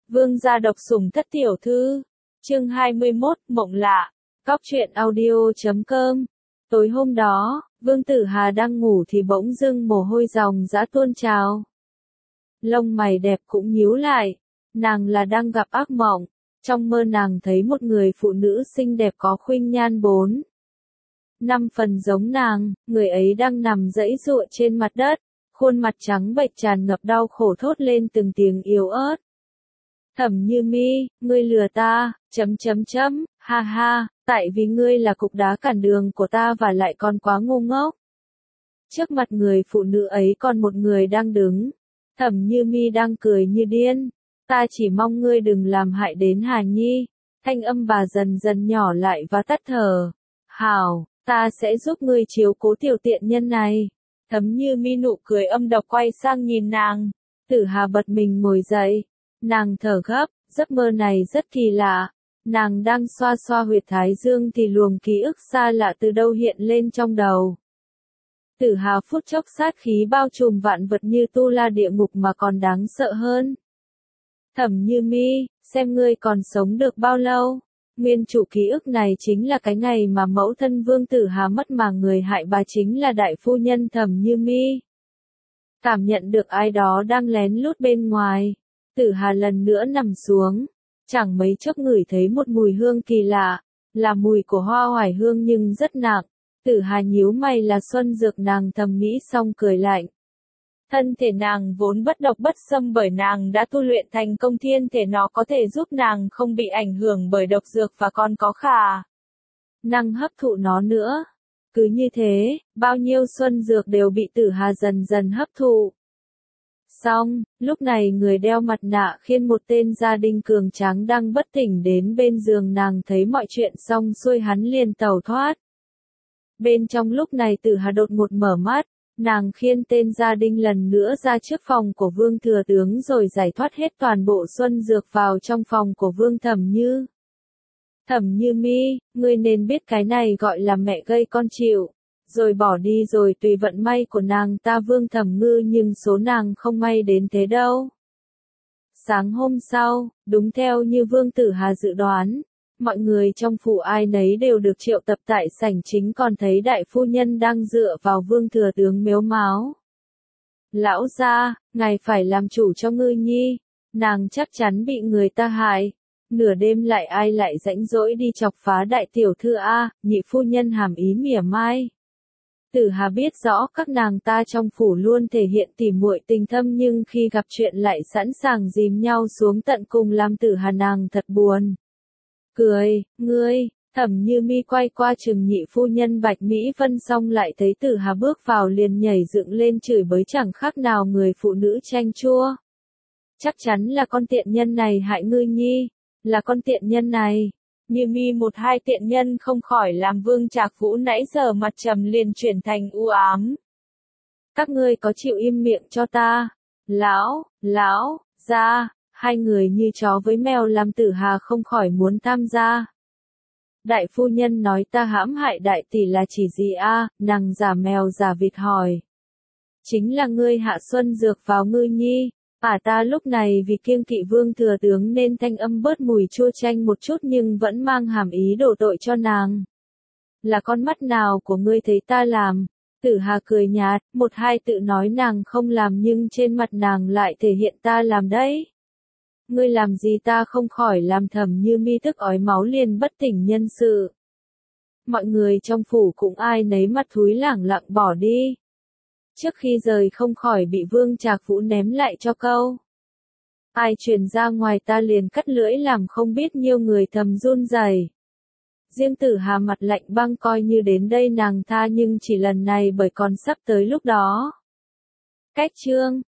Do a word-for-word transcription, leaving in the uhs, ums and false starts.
Vương gia độc sủng thất tiểu thư. Chương hai mươi mốt, mộng lạ. Cóc truyện audio chấm com. Tối hôm đó, Vương Tử Hà đang ngủ thì bỗng dưng mồ hôi ròng rã tuôn trào. Lông mày đẹp cũng nhíu lại. Nàng là đang gặp ác mộng. Trong mơ nàng thấy một người phụ nữ xinh đẹp có khuynh nhan bốn. Năm phần giống nàng, người ấy đang nằm giãy giụa trên mặt đất. Khuôn mặt trắng bệch tràn ngập đau khổ thốt lên từng tiếng yếu ớt. Thẩm Như Mi, ngươi lừa ta, chấm chấm chấm, ha ha, tại vì ngươi là cục đá cản đường của ta và lại còn quá ngu ngốc. Trước mặt người phụ nữ ấy còn một người đang đứng. Thẩm Như Mi đang cười như điên. Ta chỉ mong ngươi đừng làm hại đến Hà Nhi. Thanh âm bà dần dần nhỏ lại và tắt thở. Hảo, ta sẽ giúp ngươi chiếu cố tiểu tiện nhân này. Thẩm Như Mi nụ cười âm độc quay sang nhìn nàng. Tử Hà bật mình ngồi dậy. Nàng thở gấp, giấc mơ này rất kỳ lạ. Nàng đang xoa xoa huyệt thái dương thì luồng ký ức xa lạ từ đâu hiện lên trong đầu. Tử Hà phút chốc sát khí bao trùm vạn vật như tu la địa ngục mà còn đáng sợ hơn. Thẩm Như Mi, xem ngươi còn sống được bao lâu? Nguyên chủ ký ức này chính là cái ngày mà mẫu thân Vương Tử Hà mất mà người hại bà chính là đại phu nhân Thẩm Như Mi. Cảm nhận được ai đó đang lén lút bên ngoài. Tử Hà lần nữa nằm xuống, chẳng mấy chốc ngửi thấy một mùi hương kỳ lạ, là mùi của hoa oải hương nhưng rất nặng. Tử Hà nhíu mày là xuân dược nàng thầm nghĩ xong cười lạnh. Thân thể nàng vốn bất độc bất xâm bởi nàng đã tu luyện thành công thiên thể, nó có thể giúp nàng không bị ảnh hưởng bởi độc dược và còn có khả năng hấp thụ nó nữa. Cứ như thế, bao nhiêu xuân dược đều bị Tử Hà dần dần hấp thụ. Xong, lúc này người đeo mặt nạ khiên một tên gia đình cường tráng đang bất tỉnh đến bên giường nàng thấy mọi chuyện xong xuôi hắn liền tẩu thoát. Bên trong lúc này Tử Hà đột ngột mở mắt, nàng khiên tên gia đình lần nữa ra trước phòng của Vương Thừa Tướng rồi giải thoát hết toàn bộ xuân dược vào trong phòng của Vương Thẩm Như. Thẩm Như Mi, ngươi nên biết cái này gọi là mẹ gây con chịu. Rồi bỏ đi rồi tùy vận may của nàng ta Vương Thẩm Ngư nhưng số nàng không may đến thế đâu. Sáng hôm sau, đúng theo như Vương Tử Hà dự đoán, mọi người trong phủ ai nấy đều được triệu tập tại sảnh chính còn thấy đại phu nhân đang dựa vào Vương Thừa Tướng mếu máo. Lão gia, ngài phải làm chủ cho Ngư Nhi, nàng chắc chắn bị người ta hại. Nửa đêm lại ai lại rãnh rỗi đi chọc phá đại tiểu thư a, nhị phu nhân hàm ý mỉa mai. Tử Hà biết rõ các nàng ta trong phủ luôn thể hiện tỉ muội tình thâm nhưng khi gặp chuyện lại sẵn sàng dìm nhau xuống tận cùng làm Tử Hà nàng thật buồn. Cười, ngươi, Thẩm Như Mi quay qua chừng nhị phu nhân Bạch Mỹ Vân xong lại thấy Tử Hà bước vào liền nhảy dựng lên chửi bới chẳng khác nào người phụ nữ chanh chua. Chắc chắn là con tiện nhân này hại Ngư Nhi, là con tiện nhân này. Như Mi một hai tiện nhân không khỏi làm Vương Trạc Vũ nãy giờ mặt trầm liền chuyển thành u ám. Các ngươi có chịu im miệng cho ta? Lão, lão, gia, hai người như chó với mèo làm Tử Hà không khỏi muốn tham gia. Đại phu nhân nói ta hãm hại đại tỷ là chỉ gì a? Nàng giả mèo giả vịt hỏi. Chính là ngươi hạ xuân dược vào Ngư Nhi. À ta lúc này vì kiêng kỵ Vương Thừa Tướng nên thanh âm bớt mùi chua chanh một chút nhưng vẫn mang hàm ý đổ tội cho nàng. Là con mắt nào của ngươi thấy ta làm? Tử Hà cười nhạt, một hai tự nói nàng không làm nhưng trên mặt nàng lại thể hiện ta làm đấy. Ngươi làm gì ta không khỏi làm Thẩm Như Mi tức ói máu liền bất tỉnh nhân sự. Mọi người trong phủ cũng ai nấy mặt thúi lẳng lặng bỏ đi. Trước khi rời không khỏi bị Vương Trạc Vũ ném lại cho câu. Ai truyền ra ngoài ta liền cắt lưỡi làm không biết nhiêu người thầm run rẩy. Riêng Tử Hà mặt lạnh băng coi như đến đây nàng tha nhưng chỉ lần này bởi còn sắp tới lúc đó. Cách chương